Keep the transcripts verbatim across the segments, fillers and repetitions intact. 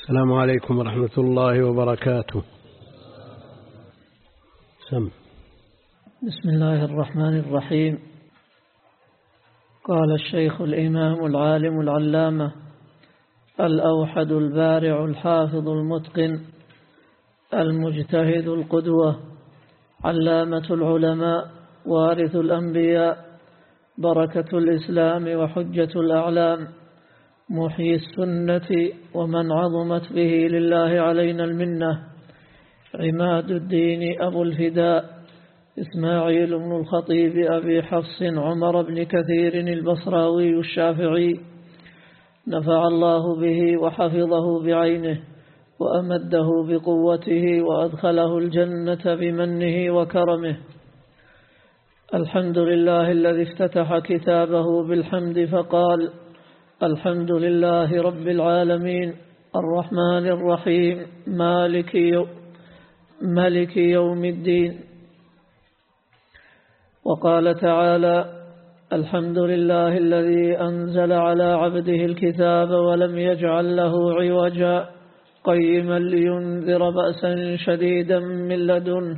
السلام عليكم ورحمة الله وبركاته. سم. بسم الله الرحمن الرحيم. قال الشيخ الإمام العالم العلامة الأوحد البارع الحافظ المتقن المجتهد القدوة علامة العلماء وارث الأنبياء بركة الإسلام وحجة الأعلام محيي السنة ومن عظمت به لله علينا المنة عماد الدين أبو الفداء إسماعيل بن الخطيب أبي حفص عمر بن كثير البصراوي الشافعي نفع الله به وحفظه بعينه وأمده بقوته وأدخله الجنة بمنه وكرمه. الحمد لله الذي افتتح كتابه بالحمد فقال: الحمد لله رب العالمين الرحمن الرحيم مالك يوم, مالك يوم الدين. وقال تعالى: الحمد لله الذي أنزل على عبده الكتاب ولم يجعل له عوجا قيما لينذر بأسا شديدا من لدنه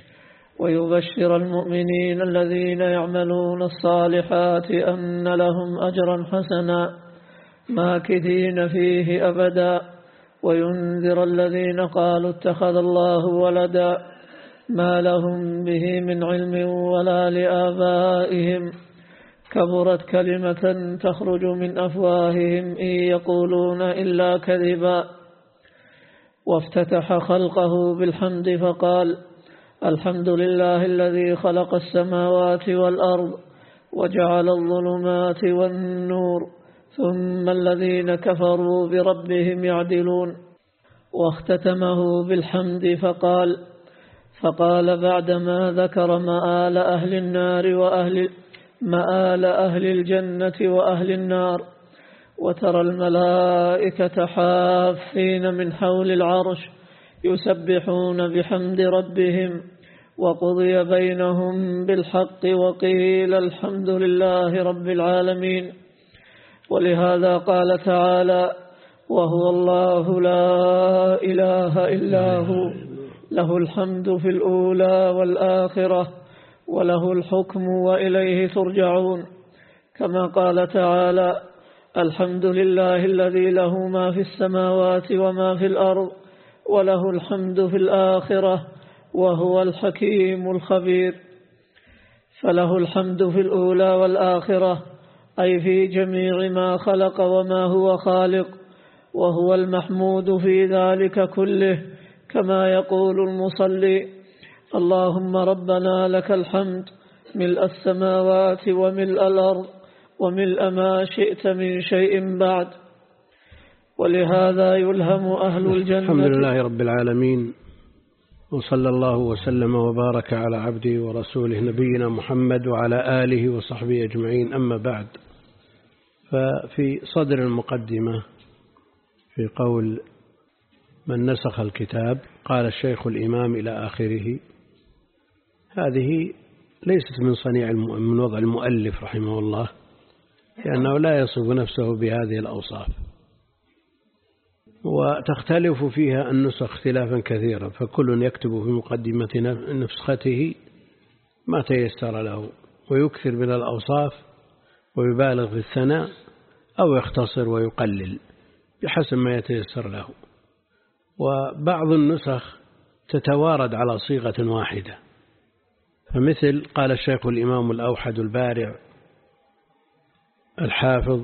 ويبشر المؤمنين الذين يعملون الصالحات أن لهم أجرا حسنا ماكثين فيه أبدا وينذر الذين قالوا اتخذ الله ولدا ما لهم به من علم ولا لآبائهم كبرت كلمة تخرج من أفواههم إن يقولون إلا كذبا. وافتتح خلقه بالحمد فقال: الحمد لله الذي خلق السماوات والأرض وجعل الظلمات والنور ثم الذين كفروا بربهم يعدلون. واختتمه بالحمد فقال فقال بعدما ذكر مآل أهل النار وأهل مآل أهل الجنة وأهل النار: وترى الملائكة حافين من حول العرش يسبحون بحمد ربهم وقضي بينهم بالحق وقيل الحمد لله رب العالمين. ولهذا قال تعالى: وهو الله لا إله إلا هو له الحمد في الأولى والآخرة وله الحكم وإليه ترجعون. كما قال تعالى: الحمد لله الذي له ما في السماوات وما في الأرض وله الحمد في الآخرة وهو الحكيم الخبير. فله الحمد في الأولى والآخرة أي في جميع ما خلق وما هو خالق، وهو المحمود في ذلك كله، كما يقول المصلي: اللهم ربنا لك الحمد ملء السماوات وملء الأرض وملء ما شئت من شيء بعد. ولهذا يلهم أهل الجنة. الحمد لله رب العالمين، وصلى الله وسلم وبارك على عبده ورسوله نبينا محمد وعلى آله وصحبه أجمعين. أما بعد، ففي صدر المقدمة في قول من نسخ الكتاب قال الشيخ الإمام إلى آخره، هذه ليست من صنيع من وضع المؤلف رحمه الله، لأنه لا يصف نفسه بهذه الأوصاف، وتختلف فيها النسخ اختلافا كثيرا، فكل يكتب في مقدمة نسخته ما تيسر له، ويكثر من الأوصاف ويبالغ في الثناء أو يختصر ويقلل بحسب ما يتيسر له. وبعض النسخ تتوارد على صيغة واحدة، فمثل قال الشيخ الإمام الأوحد البارع الحافظ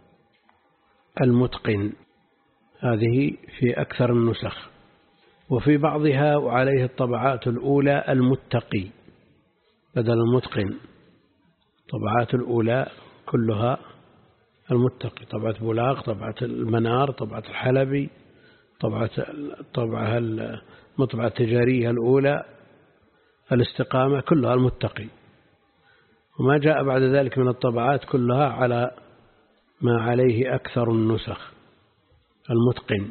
المتقن، هذه في أكثر النسخ. وفي بعضها وعليه الطبعات الأولى المتقي بدل المتقن، طبعات الأولى كلها المتقي، طبعة بلاغ، طبعة المنار، طبعة الحلبي، طبعة الطبعة المطبعة التجارية الأولى الاستقامة، كلها المتقي. وما جاء بعد ذلك من الطبعات كلها على ما عليه أكثر النسخ المتقن.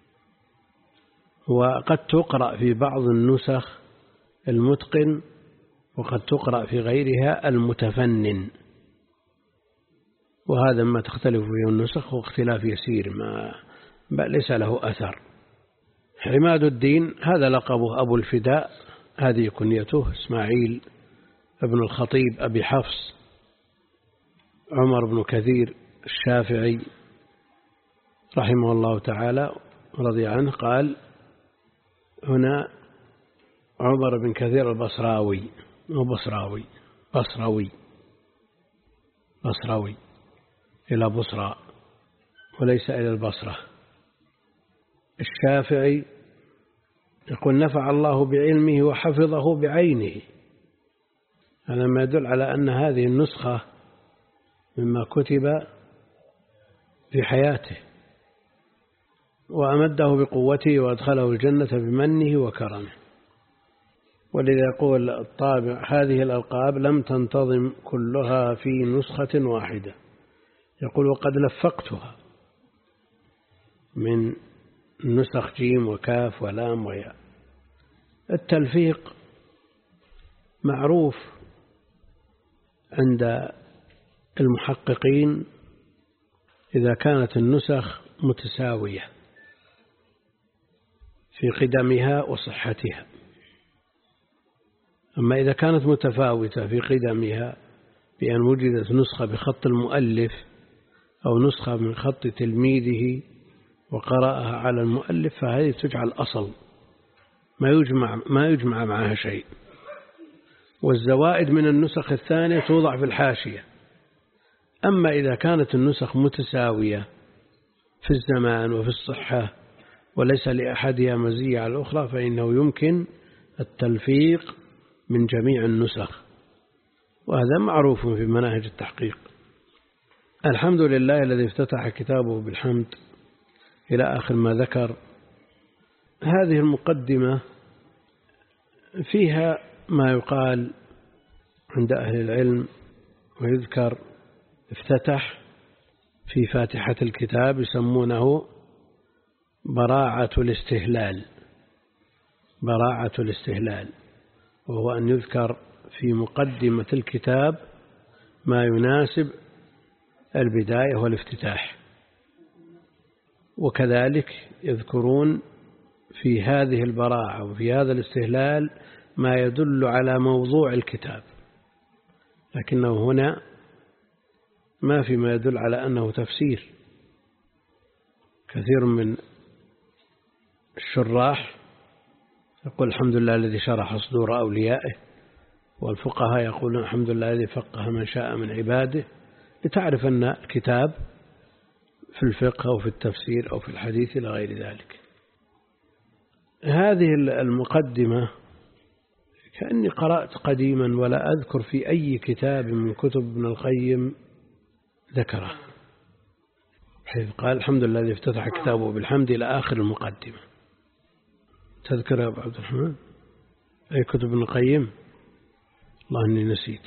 وقد تقرأ في بعض النسخ المتقن، وقد تقرأ في غيرها المتفنن، وهذا ما تختلف فيه النسخ واختلاف يسير ما بل ليس له أثر. عماد الدين هذا لقبه أبو الفداء، هذه كنيته، إسماعيل ابن الخطيب أبي حفص عمر بن كثير الشافعي رحمه الله تعالى رضي عنه، قال هنا عمر بن كثير البصراوي، مو بصراوي، بصراوي بصراوي إلى بصرى وليس إلى البصرة. الشافعي يقول نفع الله بعلمه وحفظه بعينه، هذا ما يدل على أن هذه النسخة مما كتب في حياته، وأمده بقوته وأدخله الجنة بمنه وكرمه. ولذا يقول الطابع هذه الألقاب لم تنتظم كلها في نسخة واحدة، يقول وقد لفقتها من نسخ جيم وكاف ولام وياء. التلفيق معروف عند المحققين إذا كانت النسخ متساوية في قدمها وصحتها، أما إذا كانت متفاوتة في قدمها بأن وجدت نسخة بخط المؤلف أو نسخة من خط تلميذه وقرأها على المؤلف، فهذه تجعل أصل ما يجمع, ما يجمع معها شيء، والزوائد من النسخ الثانية توضع في الحاشية. أما إذا كانت النسخ متساوية في الزمان وفي الصحة وليس لأحدها مزية على الأخرى، فإنه يمكن التلفيق من جميع النسخ، وهذا معروف في مناهج التحقيق. الحمد لله الذي افتتح كتابه بالحمد إلى آخر ما ذكر. هذه المقدمة فيها ما يقال عند أهل العلم، ويذكر افتتح في فاتحة الكتاب يسمونه براعة الاستهلال، براعة الاستهلال، وهو أن يذكر في مقدمة الكتاب ما يناسب البداية والافتتاح، وكذلك يذكرون في هذه البراعة وفي هذا الاستهلال ما يدل على موضوع الكتاب، لكنه هنا ما في ما يدل على أنه تفسير. كثير من الشراح يقول الحمد لله الذي شرح صدور أوليائه، والفقهاء يقولون الحمد لله الذي فقه من شاء من عباده، لتعرف أن الكتاب في الفقه أو في التفسير أو في الحديث إلى غير ذلك. هذه المقدمة كأني قرأت قديما ولا أذكر في أي كتاب من كتب ابن القيم ذكره، حيث قال الحمد لله الذي افتتح كتابه بالحمد إلى آخر المقدمة. تذكر يا أبو عبد الرحمن أي كتب ابن القيم؟ الله أني نسيت.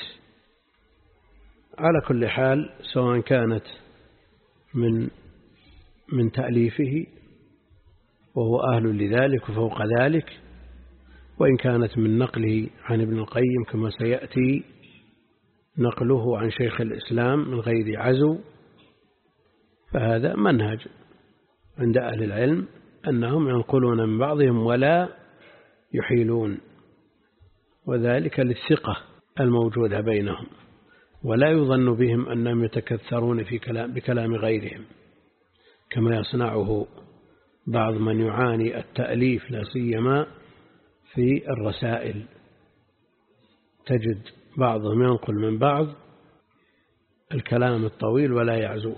على كل حال سواء كانت من من تأليفه وهو أهل لذلك وفوق ذلك، وإن كانت من نقله عن ابن القيم كما سيأتي نقله عن شيخ الإسلام من غير عزو، فهذا منهج عند أهل العلم أنهم ينقلون من بعضهم ولا يحيلون، وذلك للثقة الموجودة بينهم، ولا يظن بهم أنهم يتكثرون في كلام بكلام غيرهم كما يصنعه بعض من يعاني التأليف، لا سيما في الرسائل، تجد بعضهم ينقل من بعض الكلام الطويل ولا يعزوه،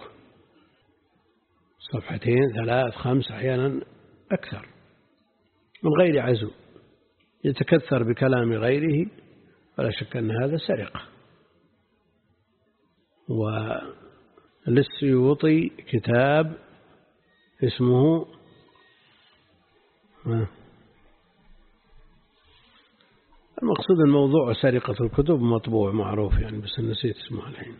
صفحتين ثلاث خمس أحيانا أكثر من غير عزو، يتكثر بكلام غيره، ولا شك أن هذا سرقة. وللسيوطي كتاب اسمه المقصود الموضوع سرقة الكتب، مطبوع معروف يعني بس نسيت اسمه الحين.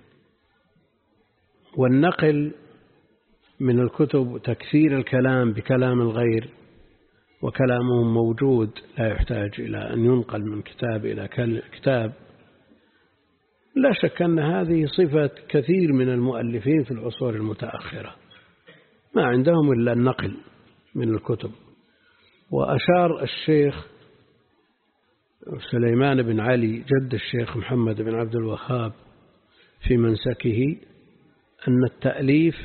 والنقل من الكتب تكثير الكلام بكلام الغير وكلامهم موجود لا يحتاج إلى أن ينقل من كتاب إلى كتاب، لا شك أن هذه صفة كثير من المؤلفين في العصور المتأخرة، ما عندهم إلا النقل من الكتب. وأشار الشيخ سليمان بن علي جد الشيخ محمد بن عبد الوهاب في منسكه أن التأليف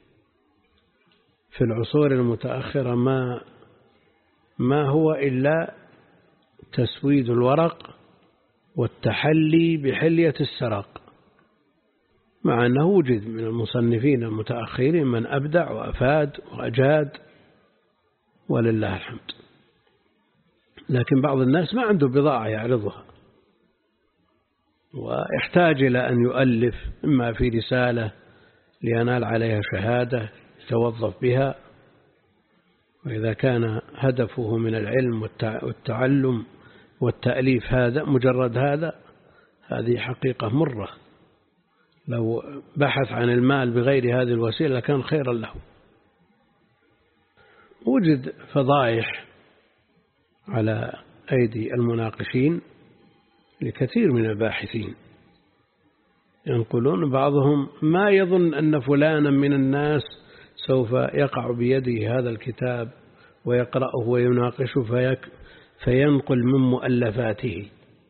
في العصور المتأخرة ما ما هو إلا تسويد الورق والتحلي بحلية السراق، مع أنه وجد من المصنفين المتأخرين من أبدع وأفاد وأجاد ولله الحمد، لكن بعض الناس ما عنده بضاعة يعرضها ويحتاج إلى أن يؤلف، إما في رسالة لينال عليها شهادة يتوظف بها، وإذا كان هدفه من العلم والتعلم والتأليف هذا مجرد هذا، هذه حقيقة مرة. لو بحث عن المال بغير هذه الوسيلة كان خيرا له. وجد فضائح على أيدي المناقشين لكثير من الباحثين، ينقلون بعضهم ما يظن أن فلانا من الناس سوف يقع بيده هذا الكتاب ويقرأه ويناقشه فيك فينقل من مؤلفاته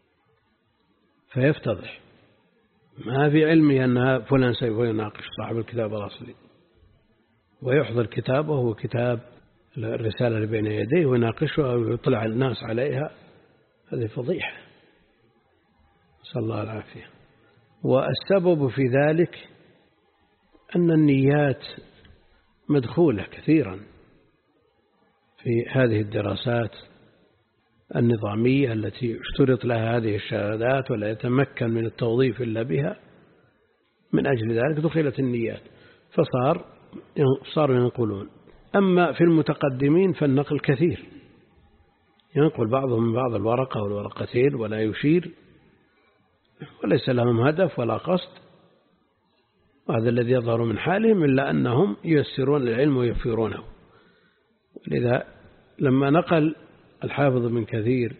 فيفتضح، ما في علمه أن فلان سوف يناقش صاحب الكتاب الأصلي ويحضر كتابه وكتاب الرسالة اللي بين يديه ويناقشها ويطلع الناس عليها. هذه فضيحة، نسأل الله العافية. والسبب في ذلك أن النيات مدخولة كثيرا في هذه الدراسات النظامية التي اشترط لها هذه الشهادات ولا يتمكن من التوظيف إلا بها. من أجل ذلك دخلت النيات فصار صاروا ينقلون. أما في المتقدمين فالنقل كثير، ينقل بعضهم من بعض الورقة والورقتين ولا يشير، وليس لهم هدف ولا قصد، وهذا الذي يظهر من حالهم، إلا أنهم ييسرون العلم ويفيرونه. لذا لما نقل الحافظ ابن كثير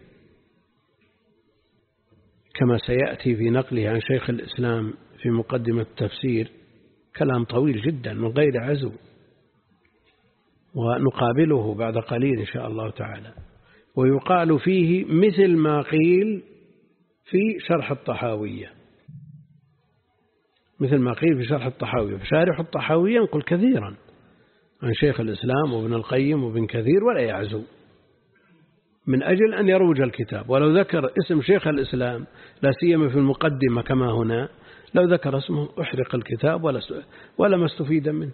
كما سيأتي في نقله عن شيخ الإسلام في مقدمة التفسير كلام طويل جدا من غير عزو، ونقابله بعد قليل إن شاء الله تعالى، ويقال فيه مثل ما قيل في شرح الطحاوية، مثل ما قيل في شرح الطحاوية. فشارح الطحاوية ينقل كثيرا عن شيخ الإسلام وابن القيم وابن كثير ولا يعزو، من أجل أن يروج الكتاب. ولو ذكر اسم شيخ الإسلام لا سيما في المقدمة كما هنا، لو ذكر اسمه أحرق الكتاب ولا ولا ما استفيد منه،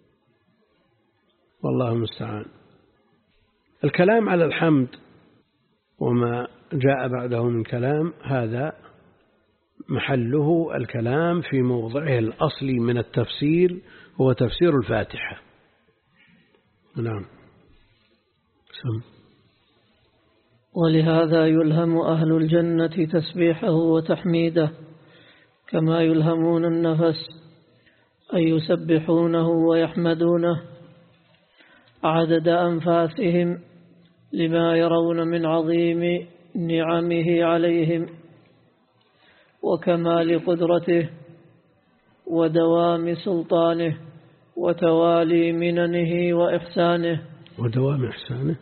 والله المستعان. الكلام على الحمد وما جاء بعده من كلام هذا محله الكلام في موضعه الأصلي من التفسير، هو تفسير الفاتحة. نعم. سم. ولهذا يلهم أهل الجنة تسبيحه وتحميده كما يلهمون النفس أن يسبحونه ويحمدونه عدد أنفاسهم لما يرون من عظيم نعمه عليهم وكمال قدرته ودوام سلطانه وتوالي مننه وإحسانه. ودوام إحسانه،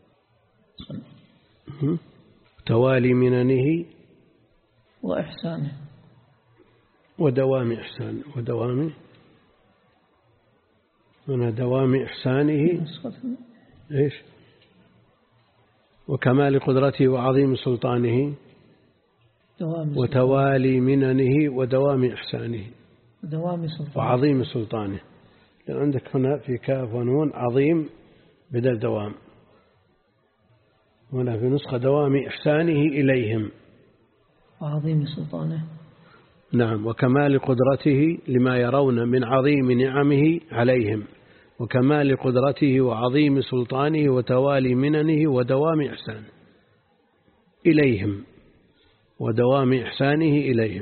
توالي مننه وإحسانه، ودوام إحسانه، ودوام من دوام إحسانه إيش؟ وكمال قدرته وعظيم سلطانه وتوالي مننه ودوام إحسانه ودوام سلطانه وعظيم سلطانه. لأن عندك هنا في كاف ونون عظيم بدل دوام، هنا في نسخة دوام إحسانه إليهم وعظيم سلطانه. نعم. وكمال قدرته لما يرون من عظيم نعمه عليهم وكمال قدرته وعظيم سلطانه وتوالي مننه ودوام إحسانه إليهم ودوام إحسانه إليهم.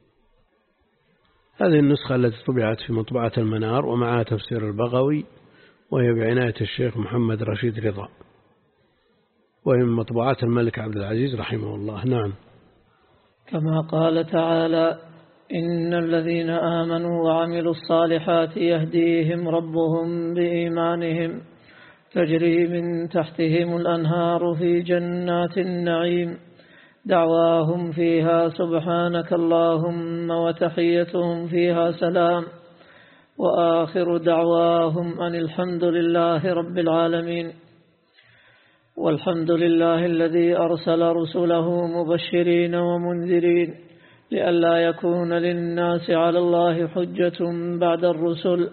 هذه النسخة التي طبعت في مطبعة المنار ومعها تفسير البغوي، وهي بعناية الشيخ محمد رشيد رضا، وهي من مطبوعات الملك عبد العزيز رحمه الله. نعم. كما قال تعالى: إن الذين آمنوا وعملوا الصالحات يهديهم ربهم بإيمانهم تجري من تحتهم الأنهار في جنات النعيم دعواهم فيها سبحانك اللهم وتحيتهم فيها سلام وآخر دعواهم أن الحمد لله رب العالمين. والحمد لله الذي أرسل رسله مبشرين ومنذرين لئلا يكون للناس على الله حجة بعد الرسل،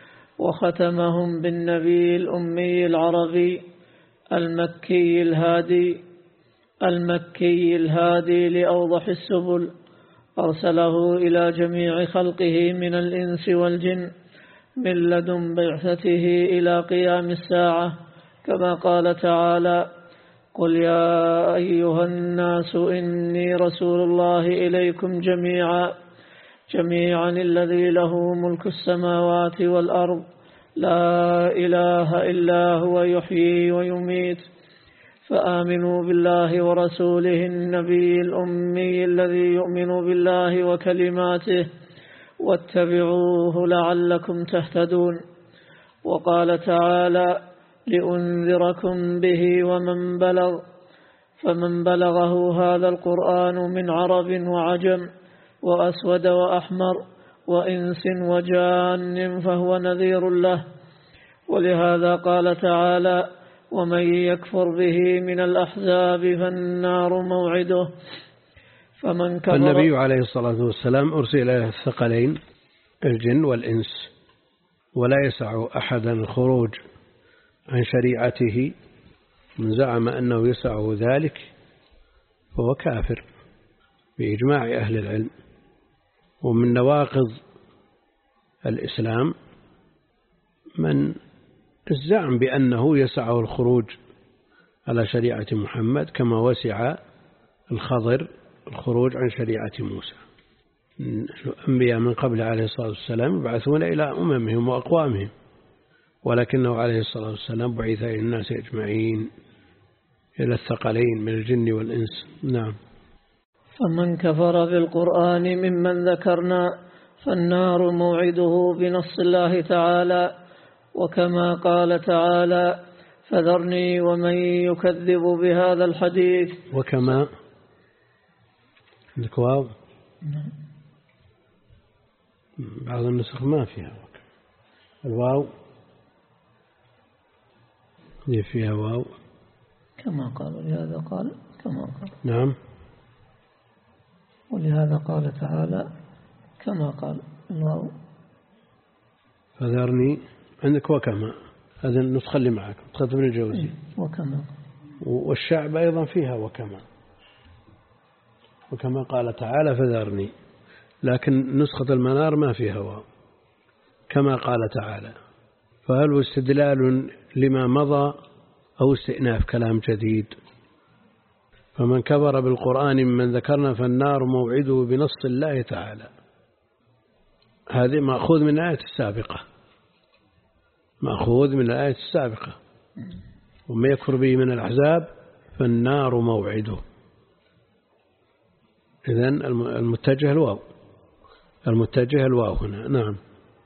وختمهم بالنبي الأمي العربي المكي الهادي المكي الهادي لأوضح السبل، أرسله إلى جميع خلقه من الإنس والجن من لدن بعثته إلى قيام الساعة، كما قال تعالى: قل يا أيها الناس إني رسول الله إليكم جميعا جميعا الذي له ملك السماوات والأرض لا إله إلا هو يحيي ويميت، فآمنوا بالله ورسوله النبي الأمي الذي يؤمن بالله وكلماته واتبعوه لعلكم تهتدون. وقال تعالى: لأنذركم به ومن بلغ، فمن بلغه هذا القرآن من عرب وعجم وأسود وأحمر وإنس وجان فهو نذير له. ولهذا قال تعالى: ومن يكفر به من الأحزاب فالنار موعده. فمن كفر. النبي عليه الصلاة والسلام أرسل إلى الثقلين الجن والإنس، ولا يسع أحدا الخروج عن شريعته. من زعم أنه يسع ذلك فهو كافر بإجماع أهل العلم. ومن نواقض الإسلام من الزعم بأنه يسعه الخروج على شريعة محمد كما وسع الخضر الخروج عن شريعة موسى. الأنبياء من قبل عليه الصلاة والسلام يبعثون إلى أممهم وأقوامهم، ولكنه عليه الصلاة والسلام بعث إلى الناس أجمعين، إلى الثقلين من الجن والإنس. نعم. فمن كفر بالقرآن ممن ذكرنا فالنار موعده بنص الله تعالى، وكما قال تعالى: فذرني ومن يكذب بهذا الحديث. وكما عندك واو؟ بعض النسخ ما فيها الواو، دي فيها واو كما قال. ولهذا قال كما قال. نعم. ولهذا قال تعالى كما قال الواو. فذرني عندك وكما، هذا النسخة اللي معك نسخة ابن الجوزي. وكما. والشعب أيضا فيها وكما، وكما قال تعالى فذرني، لكن نسخة المنار ما فيها واو، كما قال تعالى. فهل هو استدلال لما مضى أو استئناف كلام جديد؟ فمن كفر بالقرآن ممن ذكرنا فالنار موعده بنص الله تعالى. هذه مأخوذ من الآية السابقة، مأخوذ من الآية السابقة: ومن يكفر به من الأحزاب فالنار موعده. إذن المتجه الواو، المتجه الواو هنا. نعم.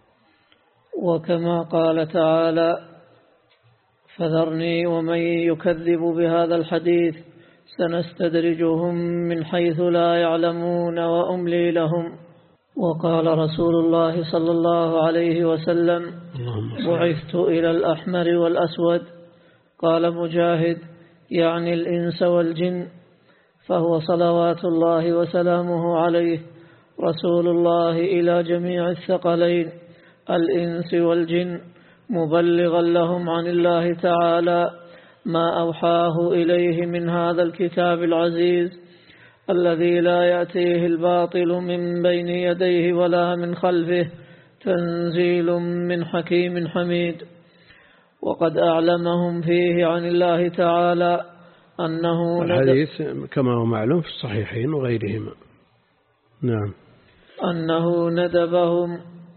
وكما قال تعالى: فذرني ومن يكذب بهذا الحديث سنستدرجهم من حيث لا يعلمون وأملي لهم. وقال رسول الله صلى الله عليه وسلم: بعثت إلى الأحمر والأسود. قال مجاهد: يعني الإنس والجن، فهو صلوات الله وسلامه عليه رسول الله إلى جميع الثقلين الإنس والجن، مبلغا لهم عن الله تعالى ما أوحاه إليه من هذا الكتاب العزيز الذي لا يأتيه الباطل من بين يديه ولا من خلفه، تنزيل من حكيم حميد. وقد أعلمهم فيه عن الله تعالى أنه الحديث كما هو معلوم في الصحيحين وغيرهما. نعم. أنه ندبهم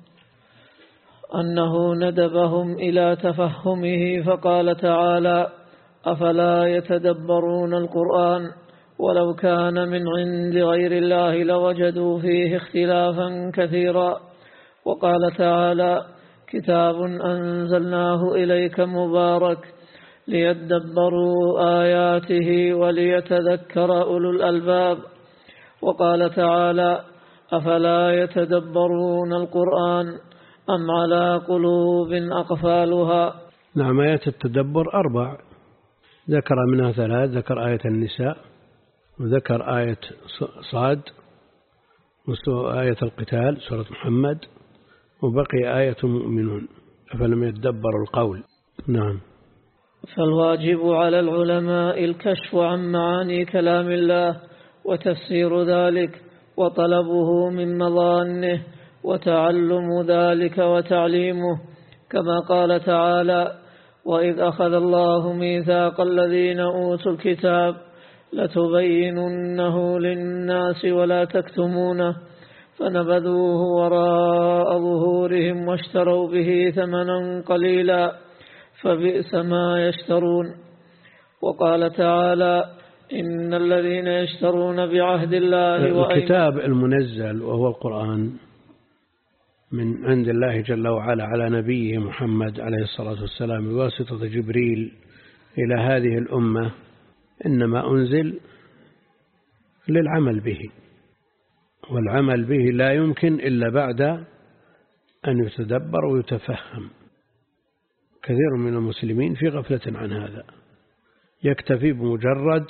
أنه ندبهم إلى تفهمه، فقال تعالى: أفلا يتدبرون القرآن ولو كان من عند غير الله لوجدوا فيه اختلافا كثيرا. وقال تعالى: كتاب أنزلناه إليك مبارك ليدبروا آياته وليتذكر أولو الألباب. وقال تعالى: أفلا يتدبرون القرآن أم على قلوب أقفالها. نعم، آيات التدبر أربع، ذكر منها ثلاث، ذكر آية النساء، وذكر آية صاد، وآية القتال سورة محمد، وبقي آية مؤمنون أفلم يتدبروا القول. نعم. فالواجب على العلماء الكشف عن معاني كلام الله وتفسير ذلك وطلبه من مظانه وتعلم ذلك وتعليمه، كما قال تعالى: وإذ أخذ الله ميثاق الذين أوتوا الكتاب لتبيننه للناس ولا تكتمونه فنبذوه وراء ظهورهم واشتروا به ثمنا قليلا فبئس ما يشترون. وقال تعالى: إن الذين يشترون بعهد الله الكتاب المنزل وهو القرآن من عند الله جل وعلا على نبيه محمد عليه الصلاة والسلام بواسطة جبريل إلى هذه الأمة، إنما أنزل للعمل به، والعمل به لا يمكن إلا بعد أن يتدبر ويتفهم. كثير من المسلمين في غفلة عن هذا، يكتفي بمجرد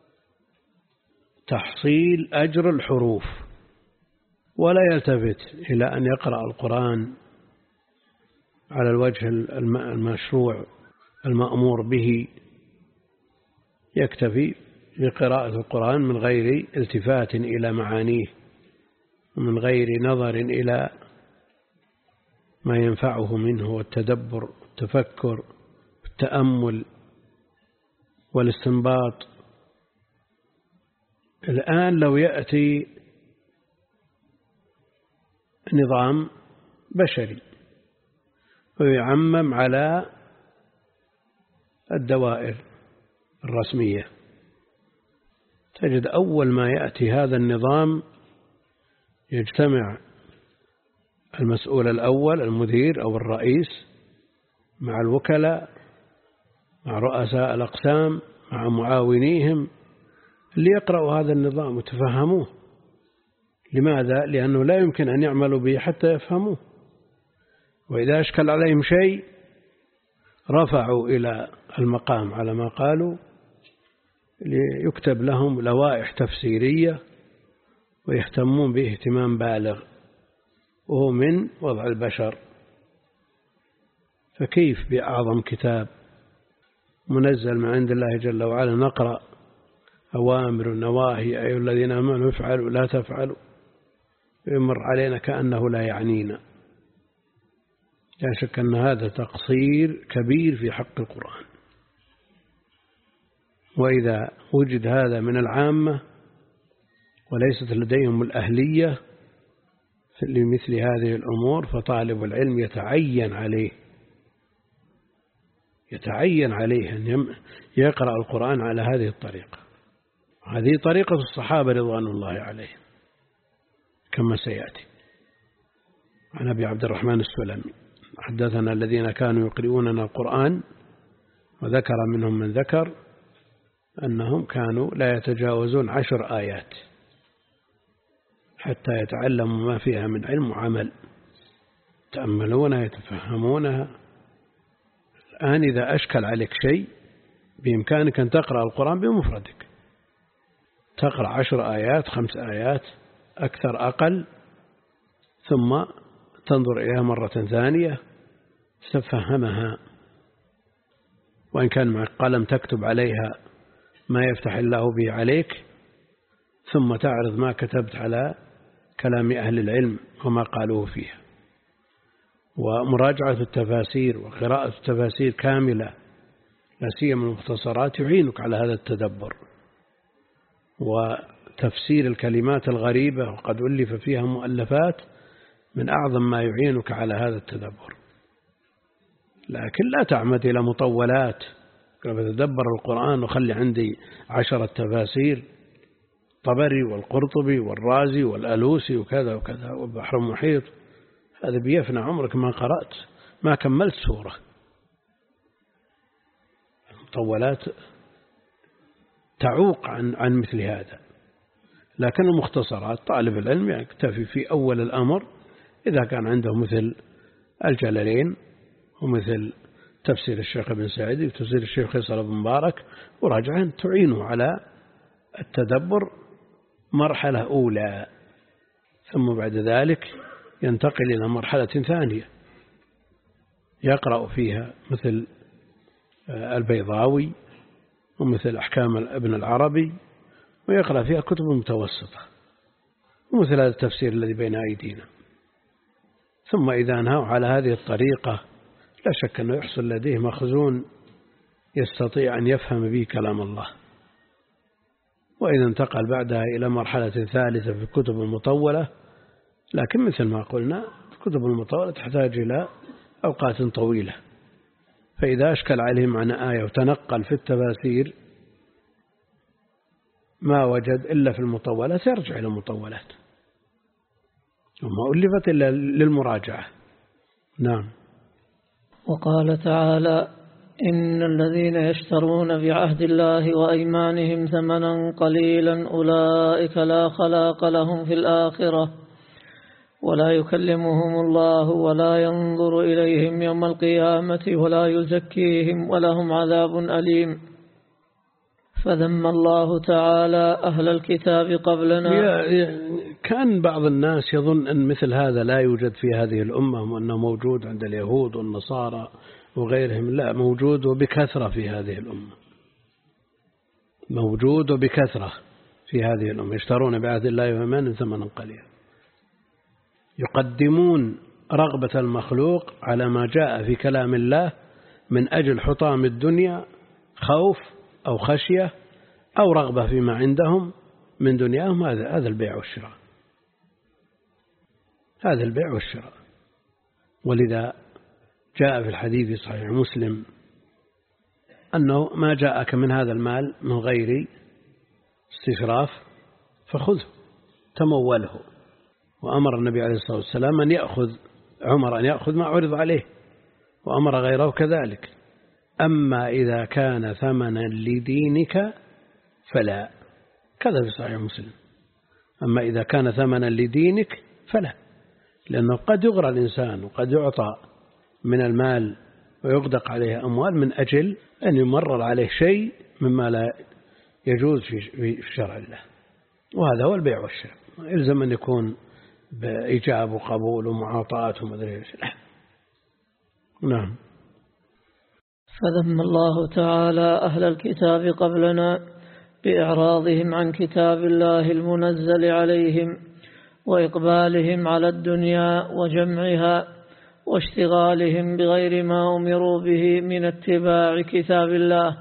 تحصيل أجر الحروف ولا يلتفت إلى أن يقرأ القرآن على الوجه المشروع المأمور به، يكتفي بقراءة القرآن من غير التفات إلى معانيه ومن غير نظر إلى ما ينفعه منه، والتدبر والتفكر والتأمل والاستنباط. الآن لو يأتي نظام بشري ويعمم على الدوائر الرسمية، تجد أول ما يأتي هذا النظام يجتمع المسؤول الأول المدير أو الرئيس مع الوكلاء مع رؤساء الأقسام مع معاونيهم اللي يقرأوا هذا النظام وتفهموه. لماذا؟ لأنه لا يمكن أن يعملوا به حتى يفهموه، وإذا أشكل عليهم شيء رفعوا إلى المقام على ما قالوا ليكتب لهم لوائح تفسيرية ويهتمون به اهتمام بالغ، وهو من وضع البشر. فكيف بأعظم كتاب منزل من عند الله جل وعلا نقرأ أوامر ونواهي أيها الذين آمنوا افعلوا لا تفعلوا، يمر علينا كأنه لا يعنينا؟ لا شك أن هذا تقصير كبير في حق القرآن. وإذا وجد هذا من العامة وليست لديهم الأهلية لمثل هذه الأمور، فطالب العلم يتعين عليه يتعين عليه أن يقرأ القرآن على هذه الطريقة. هذه طريقة الصحابة رضوان الله عليهم كما سيأتي. عن أبي عبد الرحمن السلمي حدثنا الذين كانوا يقرؤوننا القرآن، وذكر منهم من ذكر أنهم كانوا لا يتجاوزون عشر آيات حتى يتعلموا ما فيها من علم وعمل، يتأملونها يتفهمونها. الآن إذا أشكل عليك شيء بإمكانك أن تقرأ القرآن بمفردك، تقرأ عشر آيات خمس آيات أكثر أقل، ثم تنظر إليها مرة ثانية تفهمها، وإن كان معك قلم تكتب عليها ما يفتح الله به عليك، ثم تعرض ما كتبت على كلام أهل العلم وما قالوه فيها. ومراجعة التفاسير وقراءة التفاسير كاملة لا سيما المختصرات يعينك على هذا التدبر، وتفسير الكلمات الغريبة وقد ألف فيها مؤلفات من أعظم ما يعينك على هذا التدبر. لكن لا تعمد إلى مطولات، بتدبر القرآن وخلي عندي عشرة تفاسير، الطبري والقرطبي والرازي والألوسي وكذا وكذا والبحر المحيط، هذا بيفنى عمرك ما قرأت، ما كملت سورة. المطولات تعوق عن عن مثل هذا، لكن المختصرات طالب العلم يكتفي في أول الأمر إذا كان عنده مثل الجلالين ومثل تفسير الشيخ ابن سعدي وتفسير الشيخ فيصل بن مبارك وراجعين تعينه على التدبر مرحلة أولى، ثم بعد ذلك ينتقل إلى مرحلة ثانية يقرأ فيها مثل البيضاوي ومثل أحكام ابن العربي، ويقرأ فيها كتب متوسطة ومثل هذا التفسير الذي بين أيدينا. ثم إذا نهوا على هذه الطريقة لا شك أنه يحصل لديه مخزون يستطيع أن يفهم به كلام الله. وإذا انتقل بعدها إلى مرحلة ثالثة في الكتب المطولة، لكن مثل ما قلنا الكتب المطولة تحتاج إلى أوقات طويلة، فإذا أشكل عليه معنى آية وتنقل في التفاسير ما وجد إلا في المطولات يرجع إلى المطولات وما ألفت إلا للمراجعة. نعم. وقال تعالى: إن الذين يشترون بعهد الله وأيمانهم ثمنا قليلا أولئك لا خلاق لهم في الآخرة ولا يكلمهم الله ولا ينظر إليهم يوم القيامة ولا يزكيهم ولهم عذاب أليم. فذم الله تعالى أهل الكتاب قبلنا. كان بعض الناس يظن أن مثل هذا لا يوجد في هذه الأمة وأنه موجود عند اليهود والنصارى وغيرهم. لا، موجود وبكثرة في هذه الأمة، موجود وبكثرة في هذه الأمة. يشترون بعهد الله وأيمانهم ثمنا قليلا، يقدمون رغبة المخلوق على ما جاء في كلام الله من أجل حطام الدنيا، خوف أو خشية أو رغبة فيما عندهم من دنياهم. هذا هذا البيع والشراء، هذا البيع والشراء. ولذا جاء في الحديث صحيح مسلم أنه ما جاءك من هذا المال من غير استشراف فخذه تموله. وأمر النبي عليه الصلاة والسلام أن يأخذ عمر أن يأخذ ما عرض عليه، وأمر غيره كذلك. أما إذا كان ثمنا لدينك فلا، كذا في صحيح مسلم. أما إذا كان ثمنا لدينك فلا، لأنه قد يغرى الإنسان وقد يعطى من المال ويغدق عليه أموال من أجل أن يمرر عليه شيء مما لا يجوز في شرع الله. وهذا هو البيع والشراء، يلزم أن يكون بإيجاب وقبول ومعاطاة ومدري ايش. نعم. فذم الله تعالى أهل الكتاب قبلنا بإعراضهم عن كتاب الله المنزل عليهم وإقبالهم على الدنيا وجمعها واشتغالهم بغير ما أمروا به من اتباع كتاب الله.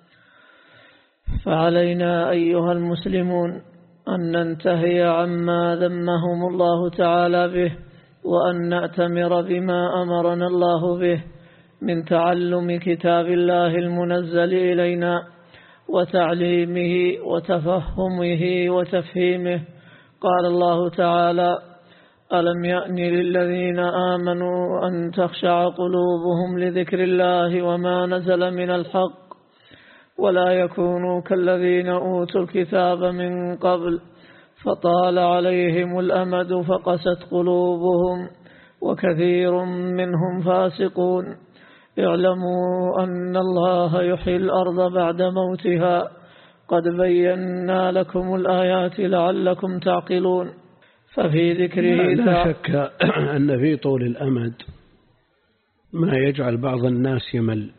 فعلينا أيها المسلمون أن ننتهي عما ذمهم الله تعالى به، وأن نأتمر بما أمرنا الله به من تعلم كتاب الله المنزل إلينا وتعليمه وتفهمه وتفهيمه. قال الله تعالى: ألم يأن للذين آمنوا أن تخشع قلوبهم لذكر الله وما نزل من الحق ولا يكونوا كالذين أوتوا الكتاب من قبل فطال عليهم الأمد فقست قلوبهم وكثير منهم فاسقون. اعلموا أن الله يحيي الأرض بعد موتها قد بينا لكم الآيات لعلكم تعقلون. ففي ذكره لا شك أن في طول الأمد ما يجعل بعض الناس يمل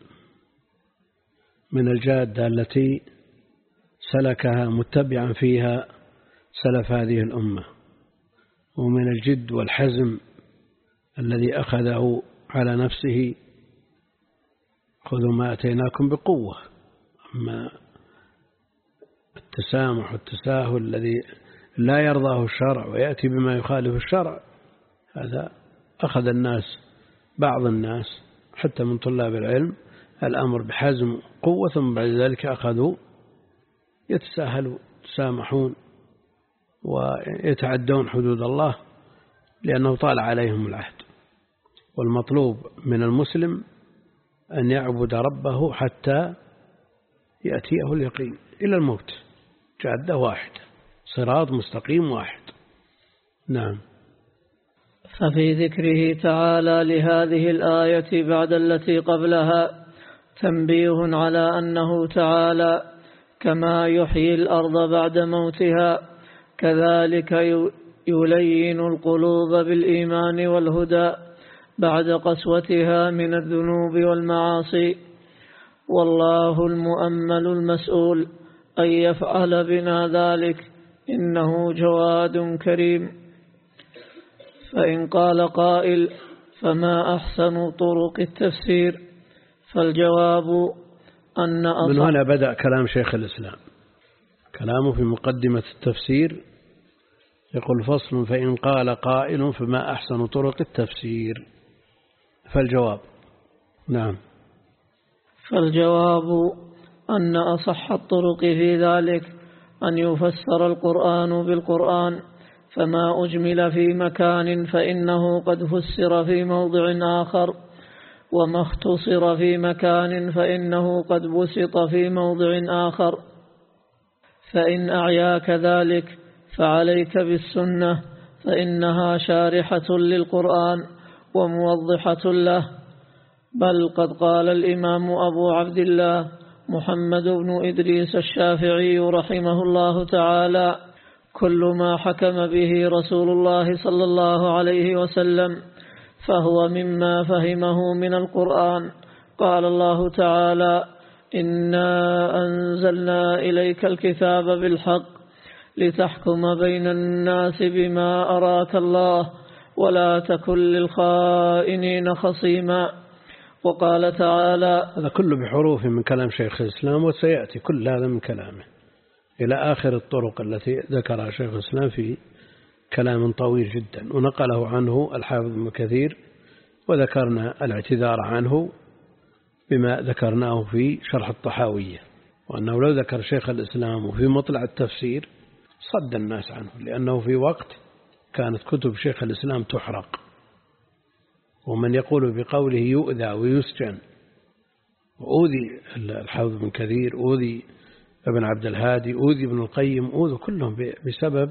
من الجادة التي سلكها متبعا فيها سلف هذه الأمة، ومن الجد والحزم الذي أخذه على نفسه: خذوا ما أتيناكم بقوة. أما التسامح والتساهل الذي لا يرضاه الشرع ويأتي بما يخالف الشرع، هذا أخذ الناس بعض الناس حتى من طلاب العلم الأمر بحزم قوة، ثم بعد ذلك أخذوا يتساهلوا يتسامحون ويتعدون حدود الله لأنه طال عليهم العهد. والمطلوب من المسلم أن يعبد ربه حتى يأتيه اليقين إلى الموت، جادة واحدة، صراط مستقيم واحد. نعم. ففي ذكره تعالى لهذه الآية بعد التي قبلها تنبيه على أنه تعالى كما يحيي الأرض بعد موتها كذلك يلين القلوب بالإيمان والهدى بعد قسوتها من الذنوب والمعاصي، والله المؤمل المسؤول أن يفعل بنا ذلك، إنه جواد كريم. فإن قال قائل فما أحسن طرق التفسير؟ فالجواب أن أصح. من هنا بدأ كلام شيخ الإسلام، كلامه في مقدمة التفسير يقول فصل: فإن قال قائل فما أحسن طرق التفسير؟ فالجواب. نعم. فالجواب أن أصح الطرق في ذلك أن يفسر القرآن بالقرآن، فما أجمل في مكان فإنه قد فسر في موضع آخر، وما اختصر في مكان فإنه قد بسط في موضع آخر. فإن أعياك ذلك فعليك بالسنة، فإنها شارحة للقرآن وموضحة له. بل قد قال الإمام أبو عبد الله محمد بن إدريس الشافعي رحمه الله تعالى: كل ما حكم به رسول الله صلى الله عليه وسلم فهو مما فهمه من القرآن. قال الله تعالى: إنا أنزلنا إليك الكتاب بالحق لتحكم بين الناس بما أراك الله ولا تكن للخائنين خصيما. وقال تعالى: هذا كله بحروف من كلام شيخ الإسلام، وسيأتي كل هذا من كلامه إلى آخر الطرق التي ذكرها شيخ الإسلام في كلام طويل جدا، ونقله عنه الحافظ ابن كثير، وذكرنا الاعتذار عنه بما ذكرناه في شرح الطحاوية، وأنه لو ذكر شيخ الإسلام في مطلع التفسير صد الناس عنه، لأنه في وقت كانت كتب شيخ الإسلام تحرق، ومن يقول بقوله يؤذى ويسجن، وأوذي الحافظ ابن كثير، أوذي ابن عبد الهادي، أوذي ابن القيم، أوذوا كلهم بسبب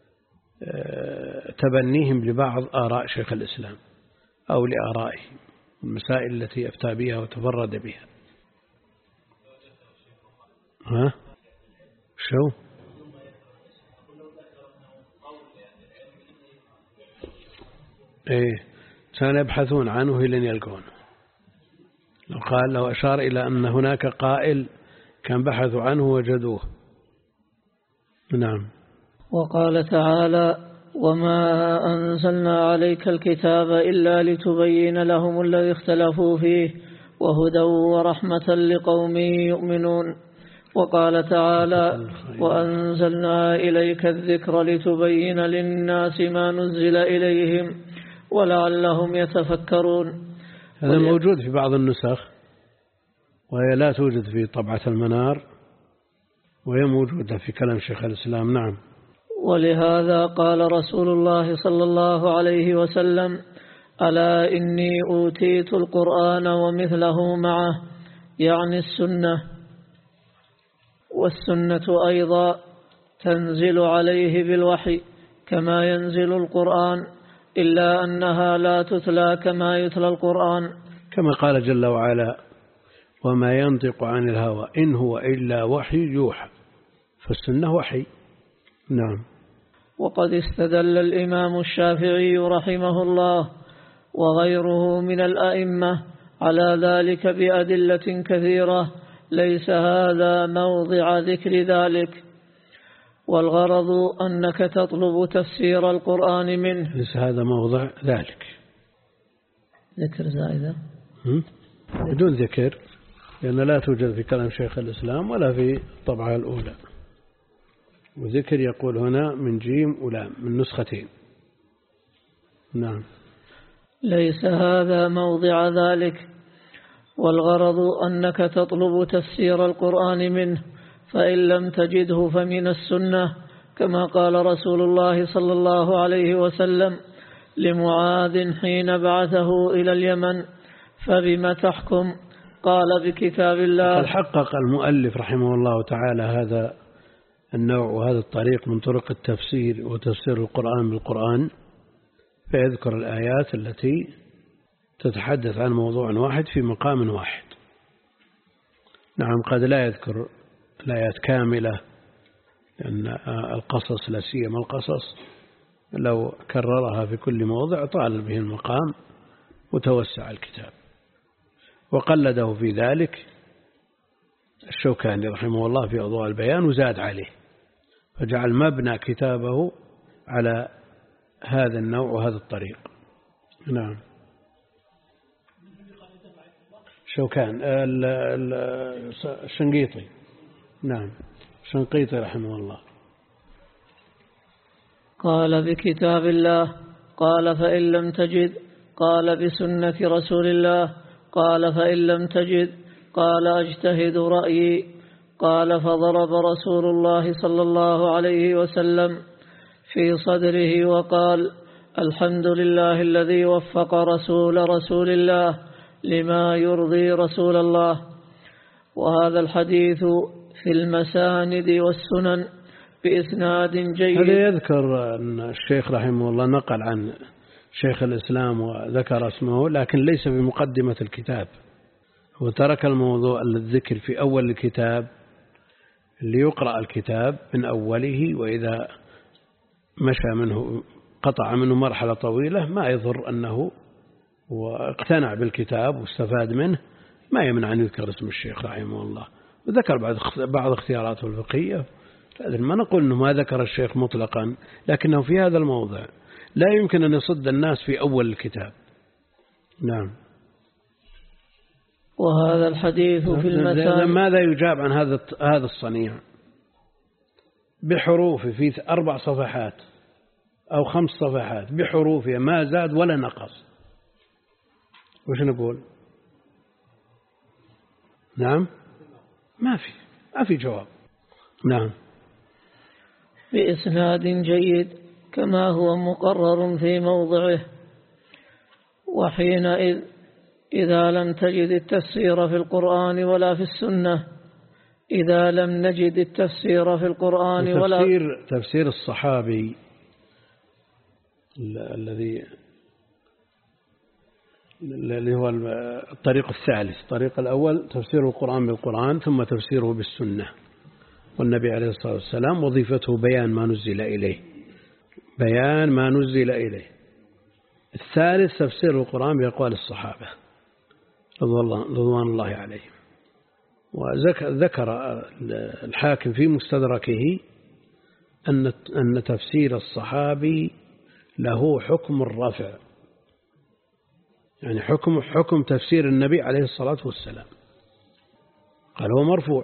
تبنيهم لبعض آراء شيخ الإسلام أو لآرائه المسائل التي أفتى بها وتفرد بها. ها شو إيه كانوا يبحثون عنه لن يلقونه. لو قال لو أشار إلى أن هناك قائل كان بحثوا عنه وجدوه. نعم. وقال تعالى: وما أنزلنا عليك الكتاب إلا لتبين لهم الذي اختلفوا فيه وهدى ورحمة لقوم يؤمنون. وقال تعالى: وأنزلنا إليك الذكر لتبين للناس ما نزل إليهم ولعلهم يتفكرون. هذا موجود في بعض النسخ، وهي لا توجد في طبعة المنار، وهي موجودة في كلام شيخ الإسلام. نعم. ولهذا قال رسول الله صلى الله عليه وسلم: ألا إني أوتيت القرآن ومثله معه، يعني السنة. والسنة أيضا تنزل عليه بالوحي كما ينزل القرآن، إلا أنها لا تتلى كما يتلى القرآن، كما قال جل وعلا: وما ينطق عن الهوى إن هو إلا وحي يوحى. فالسنة وحي. نعم. وقد استدل الإمام الشافعي رحمه الله وغيره من الأئمة على ذلك بأدلة كثيرة، ليس هذا موضع ذكر ذلك، والغرض أنك تطلب تفسير القرآن منه. ليس هذا موضع ذلك. ذكر زائدة بدون ذكر، لأن لا توجد في كلام شيخ الإسلام ولا في الطبعة الأولى. وذكر يقول هنا من جيم ولام من نسختين. نعم. ليس هذا موضع ذلك، والغرض أنك تطلب تفسير القرآن منه، فإن لم تجده فمن السنة، كما قال رسول الله صلى الله عليه وسلم لمعاذ حين بعثه إلى اليمن: فبما تحكم؟ قال: بكتاب الله. قد حقق المؤلف رحمه الله تعالى هذا النوع وهذا الطريق من طرق التفسير وتفسير القرآن بالقرآن، فيذكر الآيات التي تتحدث عن موضوع واحد في مقام واحد. نعم، قد لا يذكر الآيات كاملة، لأن القصص لا سيما القصص لو كررها في كل موضع طال به المقام وتوسع الكتاب. وقلده في ذلك الشوكاني رحمه الله في أضواء البيان وزاد عليه، فجعل مبنى كتابه على هذا النوع وهذا الطريق. نعم. شوكان الشنقيطي، نعم الشنقيطي رحمه الله. قال: بكتاب الله. قال: فإن لم تجد؟ قال: بسنة رسول الله. قال: فإن لم تجد؟ قال: أجتهد رأيي. قال: فضرب رسول الله صلى الله عليه وسلم في صدره وقال: الحمد لله الذي وفق رسول رسول الله لما يرضي رسول الله. وهذا الحديث في المساند والسنن بإسناد جيد. هذا يذكر أن الشيخ رحمه الله نقل عن شيخ الإسلام وذكر اسمه، لكن ليس بمقدمة الكتاب، وترك الموضوع الذكر في أول الكتاب ليقرأ الكتاب من أوله، وإذا مشى منه قطع منه مرحلة طويلة ما يضر أنه واقتنع بالكتاب واستفاد منه، ما يمنع أن يذكر اسم الشيخ رحمه الله. وذكر بعض بعض اختياراته الفقهية، ما نقول أنه ما ذكر الشيخ مطلقا، لكنه في هذا الموضع لا يمكن أن يصد الناس في أول الكتاب. نعم. وهذا الحديث في المساند. ماذا يجاب عن هذا هذا الصنيع بحروف في أربع صفحات أو خمس صفحات بحروفها ما زاد ولا نقص؟ وش نقول؟ نعم، ما في ما في جواب. نعم. بإسناد جيد كما هو مقرر في موضعه. وحينئذ إذا لم تجد التفسير في القرآن ولا في السنة إذا لم نجد التفسير في القرآن ولا تفسير تفسير الصحابي الذي اللي هو الطريق الثالث. الطريق الأول تفسير القرآن بالقرآن، ثم تفسيره بالسنة، والنبي عليه الصلاة والسلام وظيفته بيان ما نزل إليه بيان ما نزل إليه. الثالث تفسير القرآن بأقوال الصحابة رضوان الله عليهم. وذكر الحاكم في مستدركه أن أن تفسير الصحابي له حكم الرفع، يعني حكم حكم تفسير النبي عليه الصلاة والسلام، قال هو مرفوع.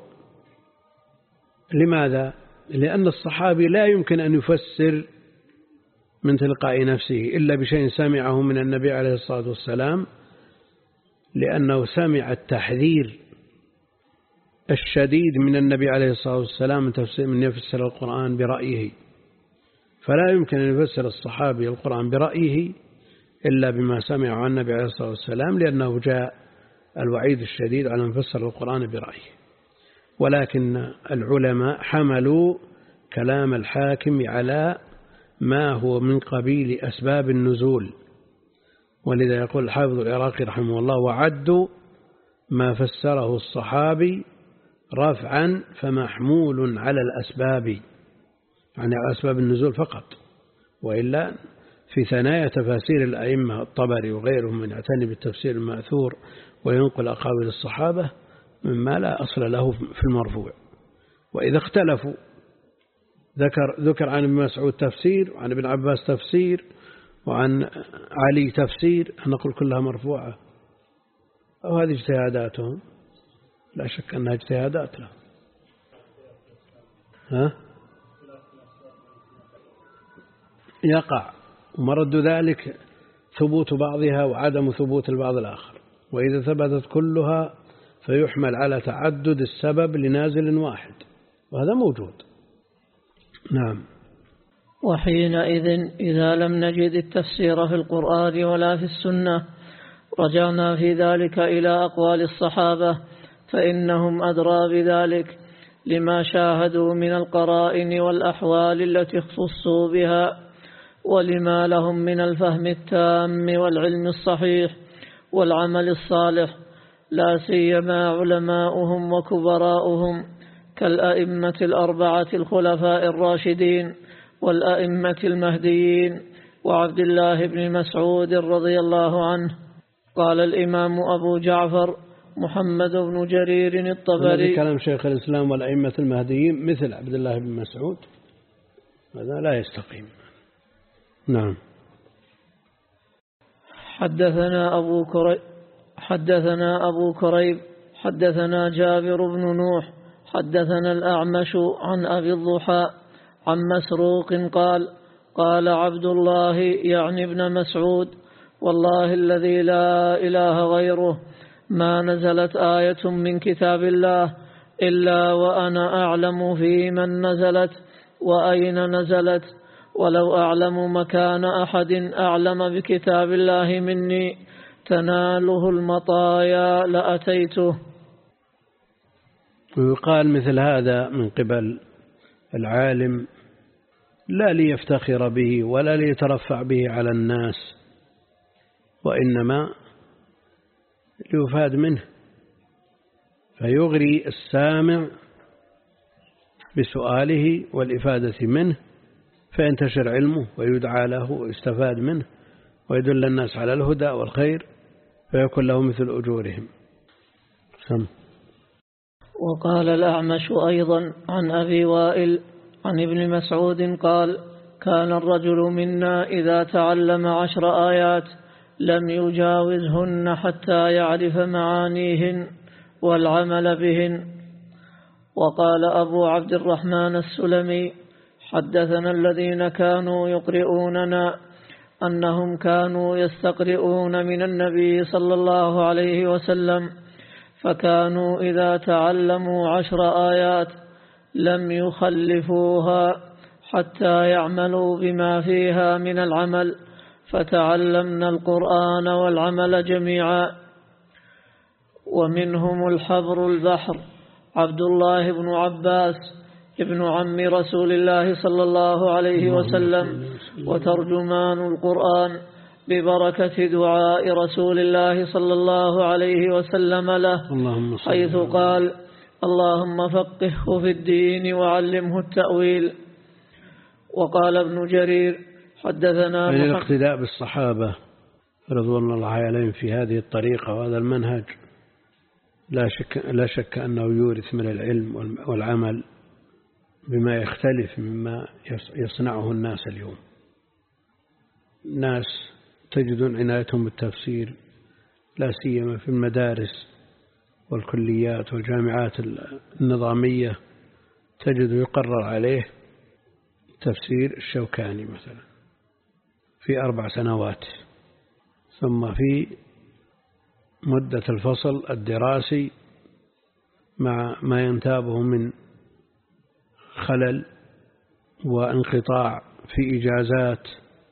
لماذا؟ لأن الصحابي لا يمكن أن يفسر من تلقاء نفسه إلا بشيء سمعه من النبي عليه الصلاة والسلام، لأنه سمع التحذير الشديد من النبي عليه الصلاة والسلام من تفسير من يفسر القرآن برأيه، فلا يمكن أن يفسر الصحابي القرآن برأيه إلا بما سمعه عن النبي عليه الصلاة والسلام، لأنه جاء الوعيد الشديد على من فسر القرآن برأيه. ولكن العلماء حملوا كلام الحاكم على ما هو من قبيل أسباب النزول، ولذا يقول الحافظ العراقي رحمه الله: وعدوا ما فسره الصحابي رفعا فمحمول على الأسباب، يعني على أسباب النزول فقط، وإلا في ثنايا تفاسير الأئمة الطبري وغيرهم من يعتني بالتفسير المأثور وينقل أقاويل الصحابة مما لا أصل له في المرفوع. وإذا اختلفوا ذكر ذكر عن ابن مسعود تفسير وعن ابن عباس تفسير وعن علي تفسير، نقول كلها مرفوعة أو هذه اجتهاداتهم؟ لا شك أنها اجتهادات له. ها؟ يقع ومرد ذلك ثبوت بعضها وعدم ثبوت البعض الآخر، وإذا ثبتت كلها فيحمل على تعدد السبب لنازل واحد، وهذا موجود. نعم. وحينئذ إذا لم نجد التفسير في القرآن ولا في السنة رجعنا في ذلك إلى أقوال الصحابة، فإنهم أدرى بذلك لما شاهدوا من القرائن والأحوال التي اختصوا بها، ولما لهم من الفهم التام والعلم الصحيح والعمل الصالح، لا سيما علماؤهم وكبراؤهم كالأئمة الأربعة الخلفاء الراشدين والأئمة المهديين وعبد الله بن مسعود رضي الله عنه. قال الإمام أبو جعفر محمد بن جرير الطبري: كلام شيخ الإسلام والأئمة المهديين مثل عبد الله بن مسعود، هذا لا يستقيم. نعم. حدثنا أبو كريب حدثنا أبو كريب حدثنا جابر بن نوح حدثنا الأعمش عن أبي الضحى عن مسروق قال: قال عبد الله يعني ابن مسعود: والله الذي لا إله غيره ما نزلت آية من كتاب الله إلا وأنا أعلم في من نزلت وأين نزلت، ولو أعلم مكان أحد أعلم بكتاب الله مني تناله المطايا لأتيته. ويقال مثل هذا من قبل العالم لا ليفتخر به ولا ليترفع به على الناس، وإنما ليفاد منه، فيغري السامع بسؤاله والإفادة منه، فينتشر علمه ويدعى له ويستفاد منه ويدل الناس على الهدى والخير، فيكون له مثل أجورهم. سم. وقال الأعمش أيضا عن أبي وائل عن ابن مسعود قال: كان الرجل منا إذا تعلم عشر آيات لم يجاوزهن حتى يعرف معانيهن والعمل بهن. وقال أبو عبد الرحمن السلمي: حدثنا الذين كانوا يقرؤوننا أنهم كانوا يستقرؤون من النبي صلى الله عليه وسلم، فكانوا إذا تعلموا عشر آيات لم يخلفوها حتى يعملوا بما فيها من العمل، فتعلمنا القرآن والعمل جميعا. ومنهم الحبر البحر عبد الله بن عباس ابن عم رسول الله صلى الله عليه وسلم وترجمان القرآن ببركة دعاء رسول الله صلى الله عليه وسلم له، حيث قال: اللهم فقهه في الدين وعلمه التأويل. وقال ابن جرير: حدثنا من الاقتداء بالصحابة رضوان الله عليهم في هذه الطريقة وهذا المنهج لا شك, لا شك أنه يورث من العلم والعمل بما يختلف مما يصنعه الناس اليوم. الناس تجدون عنايتهم بالتفسير لا سيما في المدارس والكليات والجامعات النظامية، تجد يقرر عليه تفسير الشوكاني مثلا في أربع سنوات، ثم في مدة الفصل الدراسي مع ما ينتابه من خلل وانقطاع في إجازات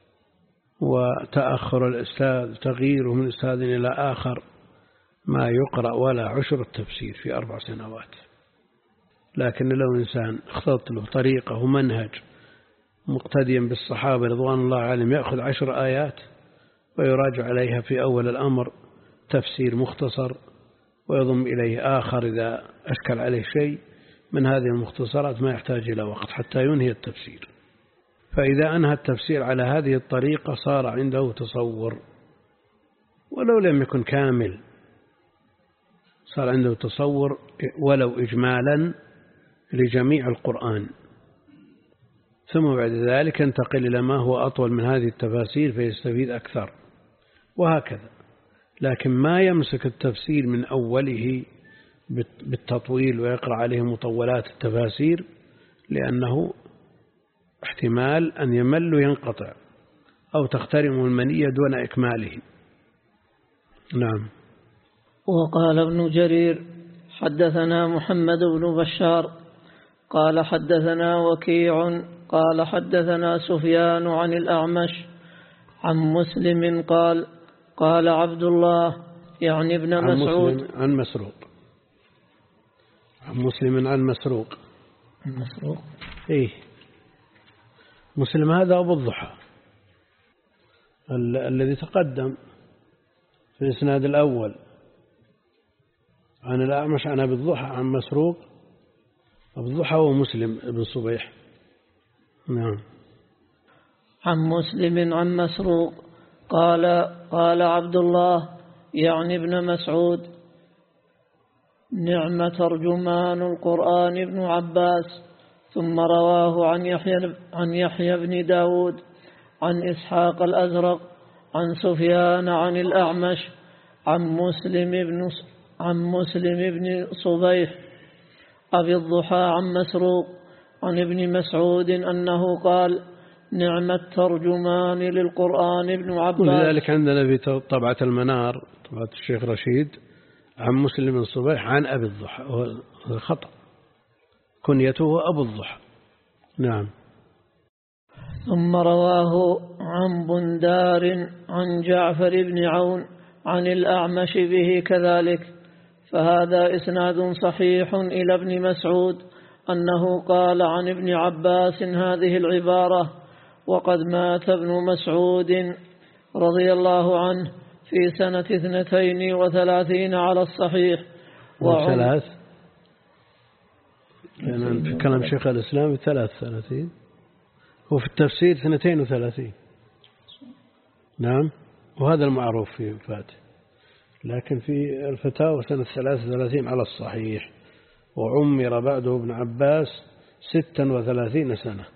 وتأخر الأستاذ تغييره من أستاذ إلى آخر، ما يقرأ ولا عشر التفسير في أربع سنوات. لكن لو إنسان اخترت له طريقة ومنهج مقتديا بالصحابة رضوان الله عليهم يأخذ عشر آيات ويراجع عليها في أول الأمر تفسير مختصر ويضم إليه آخر إذا أشكل عليه شيء من هذه المختصرات ما يحتاج إلى وقت حتى ينهي التفسير. فإذا أنهى التفسير على هذه الطريقة صار عنده تصور ولو لم يكن كامل، صار عنده تصور ولو إجمالا لجميع القرآن، ثم بعد ذلك ينتقل إلى ما هو أطول من هذه التفاسير فيستفيد أكثر، وهكذا. لكن ما يمسك التفسير من أوله بالتطويل ويقرأ عليه مطولات التفاسير، لأنه احتمال أن يمل وينقطع أو تخترم المنية دون إكماله. نعم. وقال ابن جرير: حدثنا محمد بن بشار قال حدثنا وكيع قال حدثنا سفيان عن الأعمش عن مسلم قال قال عبد الله يعني ابن عن مسعود مسلم عن مسروق عن مسلم عن مسروق مسروق إيه مسلم هذا أبو الضحى ال الذي تقدم في الإسناد الأول عن الأعمش عن أبي الضحى عن مسروق. أبو الضحى ومسلم بن صبيح. نعم. عن مسلم عن مسروق قال قال عبد الله يعني ابن مسعود نعم ترجمان القرآن ابن عباس. ثم رواه عن يحيى عن يحيى بن داود عن إسحاق الأزرق عن سفيان عن الأعمش عن مسلم بن عن مسلم بن صبيح أبي الضحى عن مسروق عن ابن مسعود أنه قال نعم الترجمان للقرآن ابن عباس. ولذلك عندنا في طبعة المنار طبعة الشيخ رشيد عن مسلم بن صبيح عن أبي الضحى، وهذا خطأ، كنيته أبو الضحى. نعم. ثم رواه عن بندار عن جعفر بن عون عن الأعمش به كذلك. فهذا إسناد صحيح إلى ابن مسعود أنه قال عن ابن عباس هذه العبارة. وقد مات ابن مسعود رضي الله عنه في سنة اثنتين وثلاثين على الصحيح. وثلاث يعني في كلام شيخ الإسلام ثلاث ثلاثين، وفي التفسير اثنتين وثلاثين. نعم، وهذا المعروف في فاتح، لكن في الفتاوى سنة ثلاث وثلاثين على الصحيح. وعمر بعده ابن عباس ستا وثلاثين سنة.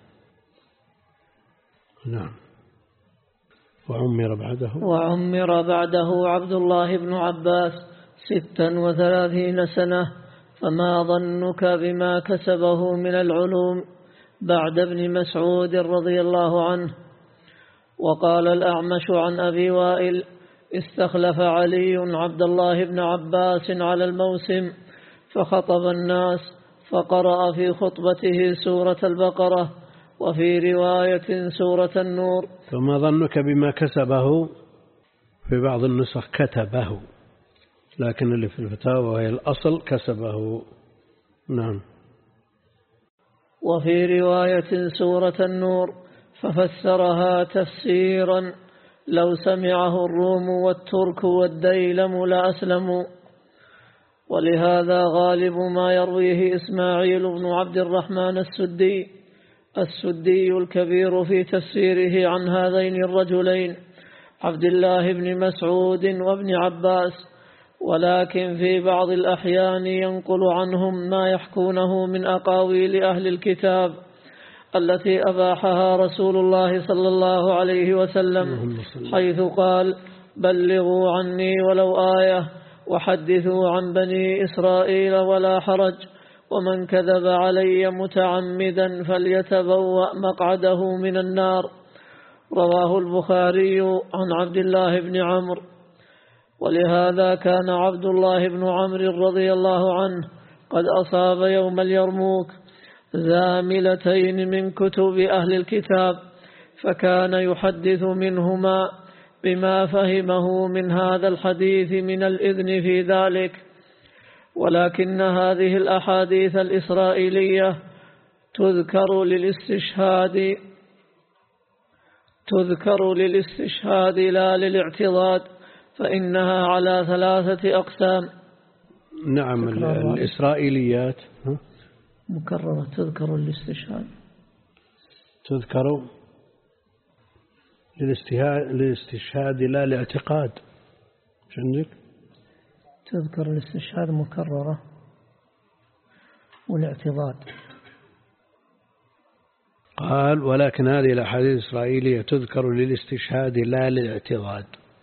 نعم. وعمر بعده وعمر بعده عبد الله بن عباس ستا وثلاثين سنة. فما ظنك بما كسبه من العلوم بعد ابن مسعود رضي الله عنه. وقال الأعمش عن أبي وائل استخلف علي عبد الله بن عباس على الموسم فخطب الناس فقرأ في خطبته سورة البقرة وفي رواية سورة النور. فما ظنك بما كسبه، في بعض النسخ كتبه، لكن اللي في الفتاوى وهي الأصل كسبه. نعم. وفي رواية سورة النور ففسرها تفسيرا لو سمعه الروم والترك والديلم لأسلموا. ولهذا غالب ما يرويه إسماعيل بن عبد الرحمن السدي السدي الكبير في تفسيره عن هذين الرجلين عبد الله بن مسعود وابن عباس، ولكن في بعض الأحيان ينقل عنهم ما يحكونه من أقاويل أهل الكتاب التي أباحها رسول الله صلى الله عليه وسلم، حيث قال بلغوا عني ولو آية وحدثوا عن بني إسرائيل ولا حرج، ومن كذب علي متعمدا فليتبوأ مقعده من النار. رواه البخاري عن عبد الله بن عمرو. ولهذا كان عبد الله بن عمرو رضي الله عنه قد أصاب يوم اليرموك زاملتين من كتب أهل الكتاب، فكان يحدث منهما بما فهمه من هذا الحديث من الإذن في ذلك. ولكن هذه الأحاديث الإسرائيلية تذكر للاستشهاد تذكر للاستشهاد لا للاعتضاد، فإنها على ثلاثة أقسام. نعم. الإسرائيليات مكررة تذكر للاستشهاد تذكر للاستشهاد لا لاعتقاد. عندك تذكر الاستشهاد مكررة والاعتضاد. قال ولكن هذه الأحاديث الإسرائيلية تذكر للاستشهاد لا للاعتضاد.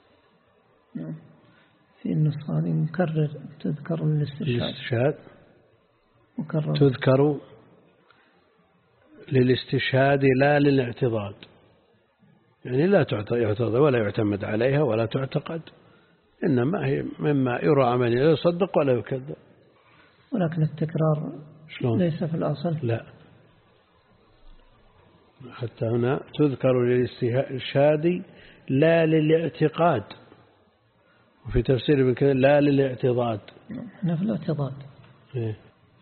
في النسخة مكرر تذكر للاستشهاد مكرر تذكر للاستشهاد لا للاعتضاد، يعني لا يعتضد ولا يعتمد عليها ولا تعتقد، إنما هي مما يرى من يصدق ولا يكذب. ولكن التكرار شلون؟ ليس في الأصل. لا، حتى هنا تذكر للاستشهاد لا للاعتقاد، وفي تفسير ابن كثير لا للاعتضاد. نفي الاعتضاد. إيه؟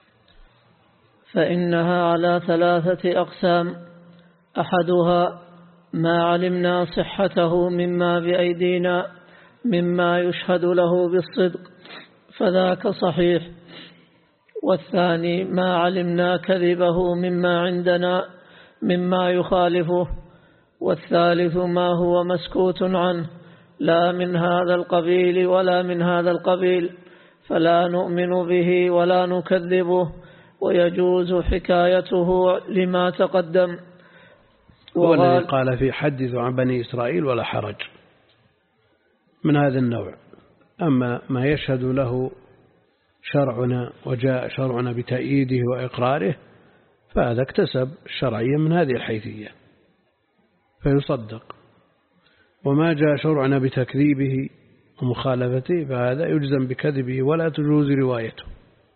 فإنها على ثلاثة أقسام: أحدها ما علمنا صحته مما بأيدينا مما يشهد له بالصدق فذاك صحيح، والثاني ما علمنا كذبه مما عندنا مما يخالفه، والثالث ما هو مسكوت عنه لا من هذا القبيل ولا من هذا القبيل فلا نؤمن به ولا نكذبه، ويجوز حكايته لما تقدم. هو الذي قال في حدث عن بني إسرائيل ولا حرج من هذا النوع. أما ما يشهد له شرعنا وجاء شرعنا بتأييده وإقراره فهذا اكتسب الشرعية من هذه الحيثية فيصدق، وما جاء شرعنا بتكذيبه ومخالفته فهذا يجزم بكذبه ولا تجوز روايته.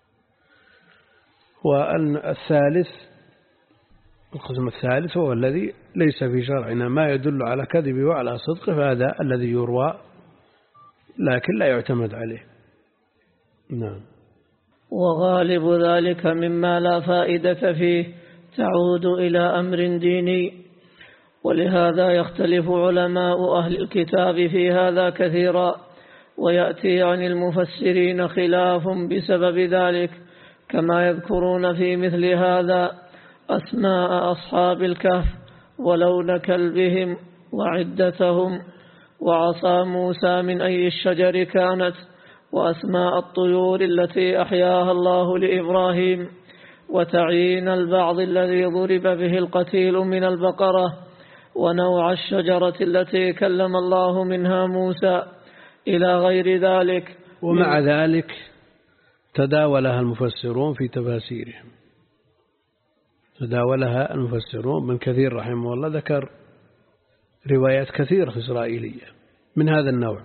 والثالث القسم الثالث هو الذي ليس في شرعنا ما يدل على كذبه وعلى صدقه، فهذا الذي يروى لكن لا يعتمد عليه. نعم. وغالب ذلك مما لا فائدة فيه تعود إلى أمر ديني، ولهذا يختلف علماء أهل الكتاب في هذا كثيرا، ويأتي عن المفسرين خلاف بسبب ذلك، كما يذكرون في مثل هذا أسماء أصحاب الكهف ولون كلبهم وعدتهم وعصا موسى من أي الشجر كانت، وأسماء الطيور التي أحياها الله لإبراهيم، وتعيين البعض الذي ضرب به القتيل من البقرة، ونوع الشجرة التي كلم الله منها موسى، إلى غير ذلك. ومع ذلك تداولها المفسرون في تفاسيرهم، تداولها المفسرون. ابن كثير رحمه الله ذكر روايات كثيرة إسرائيلية من هذا النوع،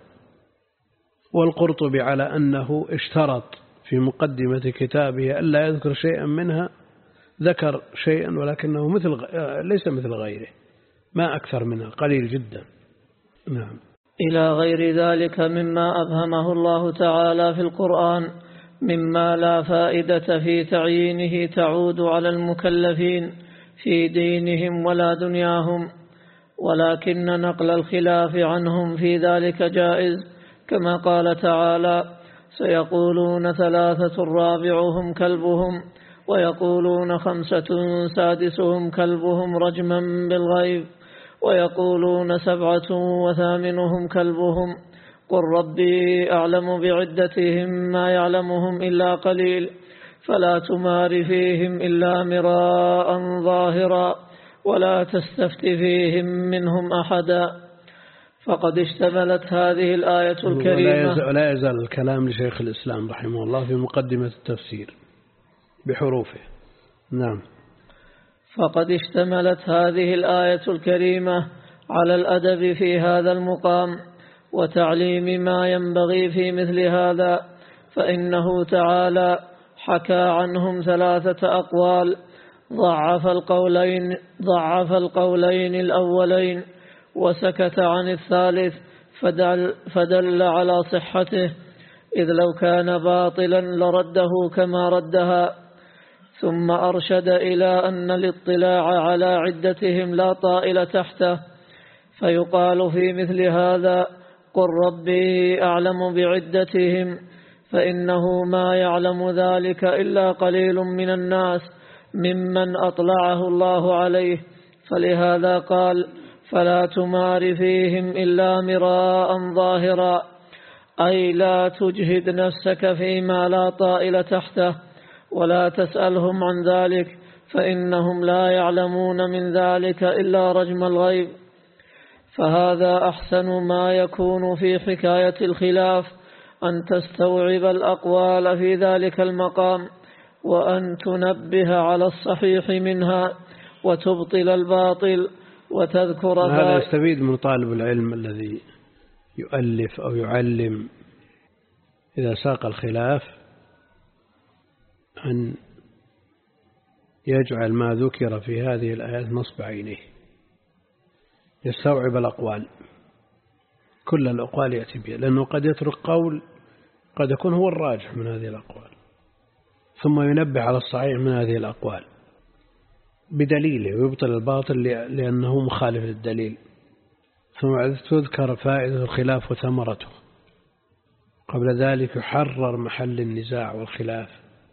والقرطبي على أنه اشترط في مقدمة كتابه ألا يذكر شيئا منها، ذكر شيئا ولكنه مثل ليس مثل غيره، ما أكثر منها، قليل جدا. نعم. إلى غير ذلك مما أبهمه الله تعالى في القرآن مما لا فائدة في تعيينه تعود على المكلفين في دينهم ولا دنياهم، ولكن نقل الخلاف عنهم في ذلك جائز، كما قال تعالى: سيقولون ثلاثة رابعهم كلبهم ويقولون خمسة سادسهم كلبهم رجما بالغيب ويقولون سبعة وثامنهم كلبهم قل ربي أعلم بعدتهم ما يعلمهم إلا قليل فلا تمار فيهم إلا مراء ظاهرا ولا تستفت فيهم منهم أحدا. فقد اشتملت هذه الآية الكريمة. ولا يزال الكلام لشيخ الإسلام رحمه الله في مقدمة التفسير بحروفه. نعم. فقد اشتملت هذه الآية الكريمة على الأدب في هذا المقام وتعليم ما ينبغي في مثل هذا، فإنه تعالى حكى عنهم ثلاثة أقوال، ضعف القولين, ضعف القولين الأولين وسكت عن الثالث، فدل, فدل على صحته، إذ لو كان باطلا لرده كما ردها. ثم أرشد إلى أن الاطلاع على عدتهم لا طائل تحته، فيقال في مثل هذا: قل ربي أعلم بعدتهم، فإنه ما يعلم ذلك إلا قليل من الناس ممن أطلعه الله عليه، فلهذا قال: فلا تمار فيهم إلا مراء ظاهرا، أي لا تجهد نفسك فيما لا طائل تحته، ولا تسألهم عن ذلك، فإنهم لا يعلمون من ذلك إلا رجم الغيب. فهذا أحسن ما يكون في حكاية الخلاف، أن تستوعب الأقوال في ذلك المقام، وأن تنبه على الصحيح منها وتبطل الباطل وتذكر. هذا يستفيد من طالب العلم الذي يؤلف أو يعلم إذا ساق الخلاف أن يجعل ما ذكر في هذه الآيات نصب عينيه، يستوعب الأقوال، كل الأقوال يأتي بها، لأنه قد يترك قول قد يكون هو الراجح من هذه الأقوال، ثم ينبه على الصحيح من هذه الأقوال بدليله، ويبطل الباطل لأنه مخالف للدليل، ثم تذكر فائدة الخلاف وثمرته، قبل ذلك يحرر محل النزاع والخلاف،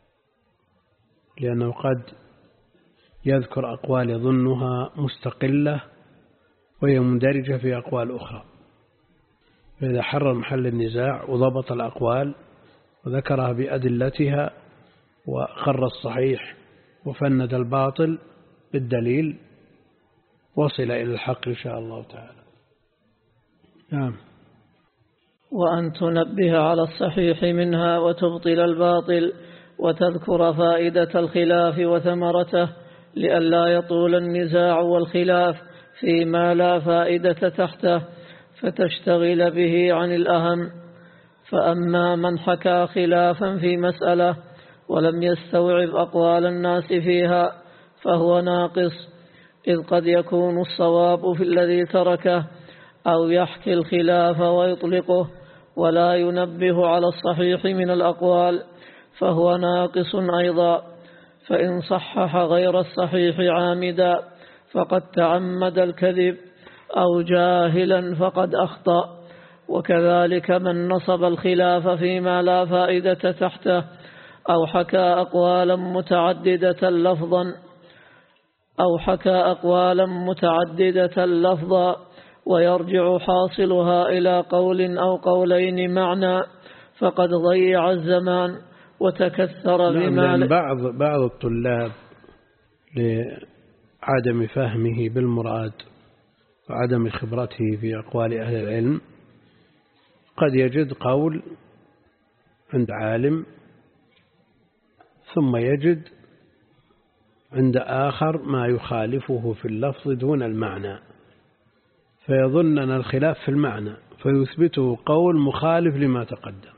لأنه قد يذكر أقوال يظنها مستقلة وهي مندرجة في أقوال أخرى، فإذا حرر محل النزاع وضبط الأقوال وذكرها بأدلتها وخر الصحيح وفند الباطل بالدليل وصل إلى الحق إن شاء الله تعالى. نعم. وأن تنبه على الصحيح منها وتبطل الباطل وتذكر فائدة الخلاف وثمرته لئلا يطول النزاع والخلاف فيما لا فائدة تحته فتشتغل به عن الأهم. فأما من حكى خلافا في مسألة ولم يستوعب أقوال الناس فيها فهو ناقص، إذ قد يكون الصواب في الذي تركه، أو يحكي الخلاف ويطلقه ولا ينبه على الصحيح من الأقوال فهو ناقص أيضا. فإن صحح غير الصحيح عامدا فقد تعمد الكذب، أو جاهلا فقد أخطأ. وكذلك من نصب الخلاف فيما لا فائدة تحته، أو حكى أقوالا متعددة لفظا أو حكى أقوالا متعددة لفظا ويرجع حاصلها إلى قول أو قولين معنى، فقد ضيع الزمان وتكثر بما نعم. بعض بعض الطلاب لعدم فهمه بالمراد وعدم خبرته في أقوال أهل العلم قد يجد قول عند عالم ثم يجد عند آخر ما يخالفه في اللفظ دون المعنى، فيظن أن الخلاف في المعنى فيثبته قول مخالف لما تقدم،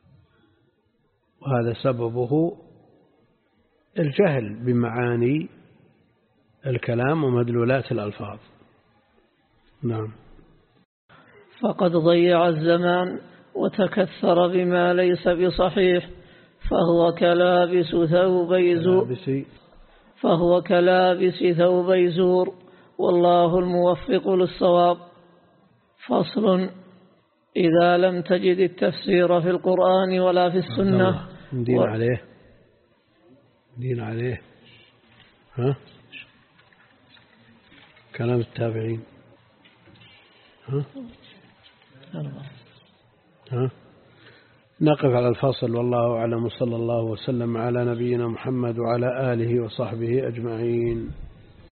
وهذا سببه الجهل بمعاني الكلام ومدلولات الألفاظ. نعم. فقد ضيع الزمان وتكثر بما ليس بصحيح، فهو كلابس ثوبي زور فهو كلابس ثوبي زور والله الموفق للصواب. فصل: إذا لم تجد التفسير في القرآن ولا في السنة دين و... عليه دين عليه ها كلام التابعين ها ها نقف على الفصل، والله أعلم، صلى الله وسلم على نبينا محمد وعلى آله وصحبه أجمعين.